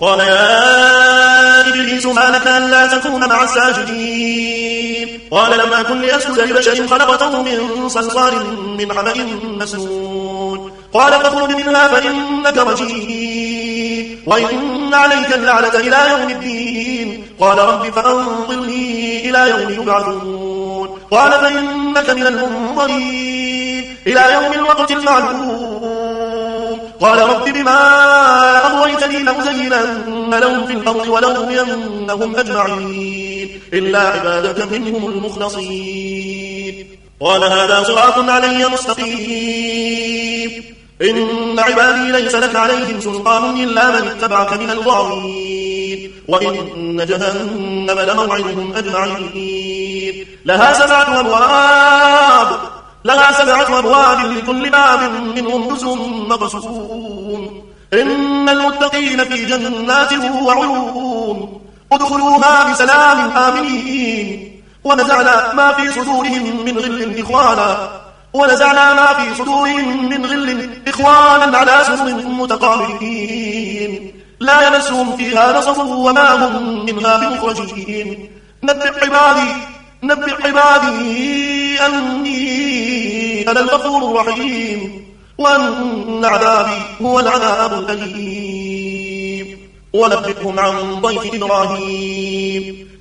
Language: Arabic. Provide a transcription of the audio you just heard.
قال يا إبليس ما لك ألا تكون مع الساجدين قال لم أكن لأسجد لبشر خلقته من صلصال من حمأ مسنون قال فاخرج منها فإنك رجيم وإن عليك اللعنة إلى يوم الدين قال رب فأنظرني إلى يوم يبعثون قال فإنك من المنظرين إلى يوم الوقت المعلوم قال رب بما أغويتني لأزينن لهم في الأرض ولأغوينهم أجمعين إلا عبادك منهم المخلصين قال هذا صراط علي مستقيم إن عبادي ليس لك عليهم سلطان إلا من اتبعك من الغاوين وإن جهنم لموعدهم أجمعين لها سبعة أبواب لكل باب منهم جزء مقسوم إن المتقين في جنات وعيون ادخلوها بسلام آمنين ونزعنا ما في صدورهم من غل إخوانا على سرر متقابلين لا يمسهم فيها نصب وما هم منها بمخرجين نبئ عبادي أني أنا الغفور الرحيم وأن عذابي هو العذاب الأليم ونبئهم عن ضيف إبراهيم